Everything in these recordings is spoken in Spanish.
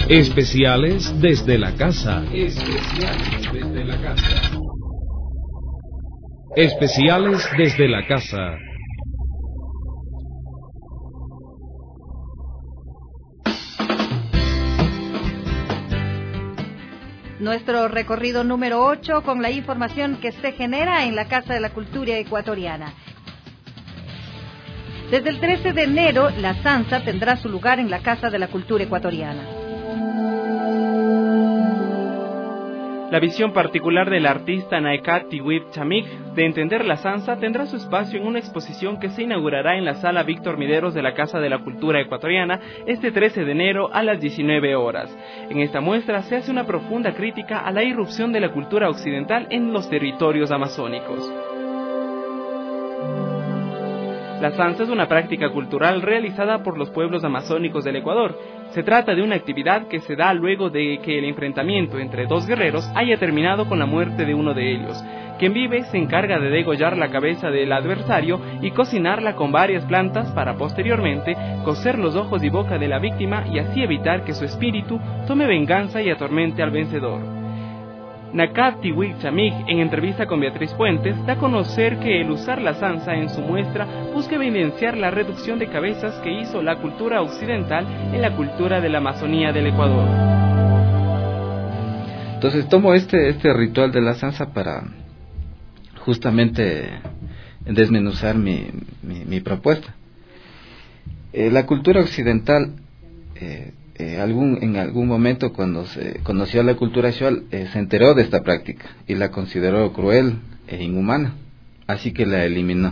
Especiales desde la casa. Especiales desde la casa. Especiales desde la casa. Nuestro recorrido número 8 con la información que se genera en la Casa de la Cultura Ecuatoriana. Desde el 13 de enero, la Sansa tendrá su lugar en la Casa de la Cultura Ecuatoriana. La visión particular del artista Naekat Tiwip Chamik de entender la Sansa tendrá su espacio en una exposición que se inaugurará en la Sala Víctor Mideros de la Casa de la Cultura Ecuatoriana este 13 de enero a las 19 horas. En esta muestra se hace una profunda crítica a la irrupción de la cultura occidental en los territorios amazónicos. La Sansa es una práctica cultural realizada por los pueblos amazónicos del Ecuador. Se trata de una actividad que se da luego de que el enfrentamiento entre dos guerreros haya terminado con la muerte de uno de ellos. Quien vive se encarga de degollar la cabeza del adversario y cocinarla con varias plantas para posteriormente coser los ojos y boca de la víctima y así evitar que su espíritu tome venganza y atormente al vencedor. Naekat Tiwip Chamik, en entrevista con Beatriz Puentes, da a conocer que el usar la Sansa en su muestra busca evidenciar la reducción de cabezas que hizo la cultura occidental en la cultura de la Amazonía del Ecuador. Entonces tomo este ritual de la Sansa para justamente desmenuzar mi propuesta. La cultura occidental en algún momento cuando se conoció la cultura Shuar, se enteró de esta práctica y la consideró cruel e inhumana, así que la eliminó.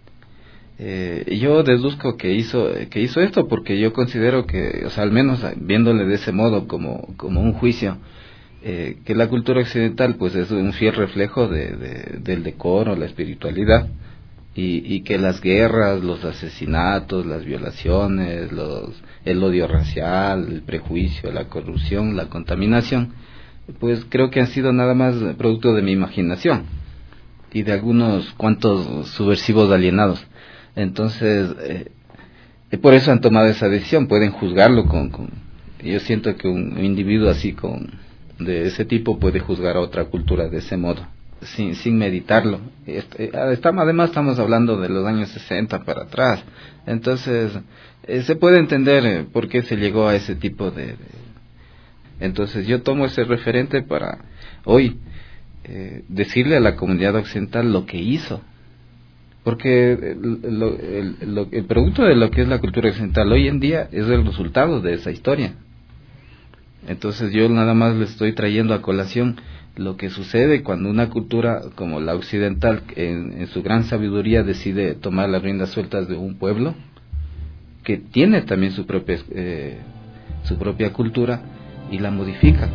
Yo deduzco que hizo esto porque yo considero que, o sea, al menos viéndole de ese modo como un juicio, que la cultura occidental pues es un fiel reflejo del decoro, la espiritualidad, y que las guerras, los asesinatos, las violaciones, el odio racial, el prejuicio, la corrupción, la contaminación, pues creo que han sido nada más producto de mi imaginación y de algunos cuantos subversivos alienados. Entonces, por eso han tomado esa decisión. Pueden juzgarlo yo siento que un individuo así de ese tipo puede juzgar a otra cultura de ese modo, sin meditarlo. Además estamos hablando de los años 60 para atrás, entonces se puede entender por qué se llegó a ese tipo de... Entonces yo tomo ese referente para hoy decirle a la comunidad occidental lo que hizo, porque el producto de lo que es la cultura occidental hoy en día es el resultado de esa historia. Entonces yo nada más le estoy trayendo a colación lo que sucede cuando una cultura como la occidental, en su gran sabiduría, decide tomar las riendas sueltas de un pueblo que tiene también su propia cultura y la modifica.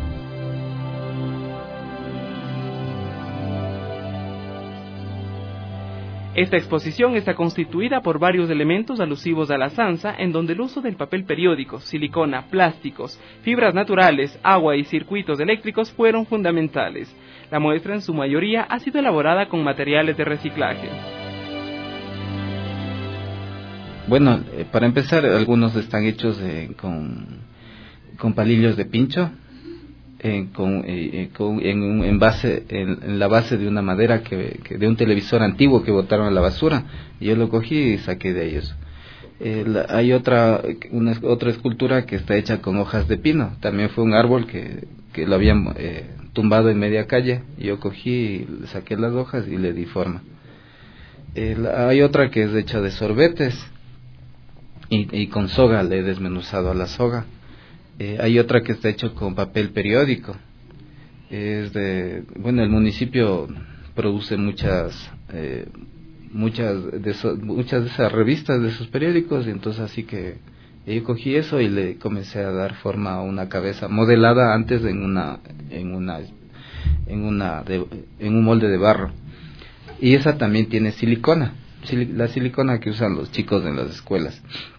Esta exposición está constituida por varios elementos alusivos a la Sansa, en donde el uso del papel periódico, silicona, plásticos, fibras naturales, agua y circuitos eléctricos fueron fundamentales. La muestra en su mayoría ha sido elaborada con materiales de reciclaje. Bueno, para empezar, algunos están hechos con palillos de pincho, en la base de una madera de un televisor antiguo que botaron a la basura. Yo lo cogí y saqué de ellos. Hay otra escultura que está hecha con hojas de pino. También fue un árbol que lo habían tumbado en media calle. Yo cogí, saqué las hojas y le di forma. Hay otra que es hecha de sorbetes y con soga, le he desmenuzado a la soga. Hay otra que está hecho con papel periódico. El municipio produce muchas de esas revistas, de esos periódicos, y entonces así que yo cogí eso y le comencé a dar forma a una cabeza modelada antes en un molde de barro. Y esa también tiene silicona, la silicona que usan los chicos en las escuelas.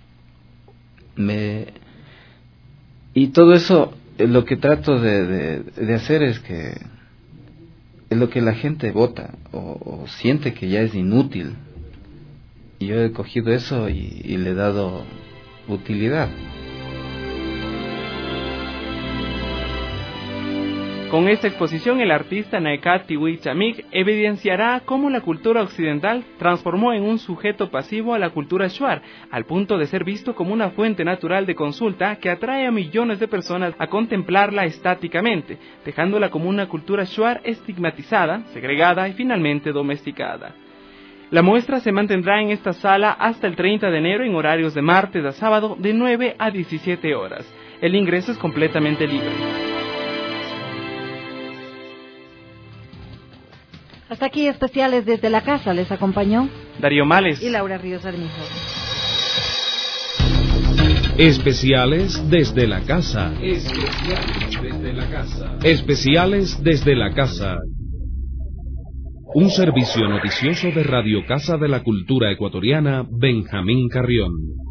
Y todo eso, lo que trato de hacer es lo que la gente vota o siente que ya es inútil. Y yo he cogido eso y le he dado utilidad. Con esta exposición, el artista Naekat Tiwi-Chamik evidenciará cómo la cultura occidental transformó en un sujeto pasivo a la cultura shuar, al punto de ser visto como una fuente natural de consulta que atrae a millones de personas a contemplarla estáticamente, dejándola como una cultura shuar estigmatizada, segregada y finalmente domesticada. La muestra se mantendrá en esta sala hasta el 30 de enero en horarios de martes a sábado de 9 a 17 horas. El ingreso es completamente libre. Hasta aquí especiales desde la casa. Les acompañó Darío Males y Laura Ríos Armijo. Especiales desde la casa. Especiales desde la casa. Especiales desde la casa. Un servicio noticioso de Radio Casa de la Cultura Ecuatoriana, Benjamín Carrión.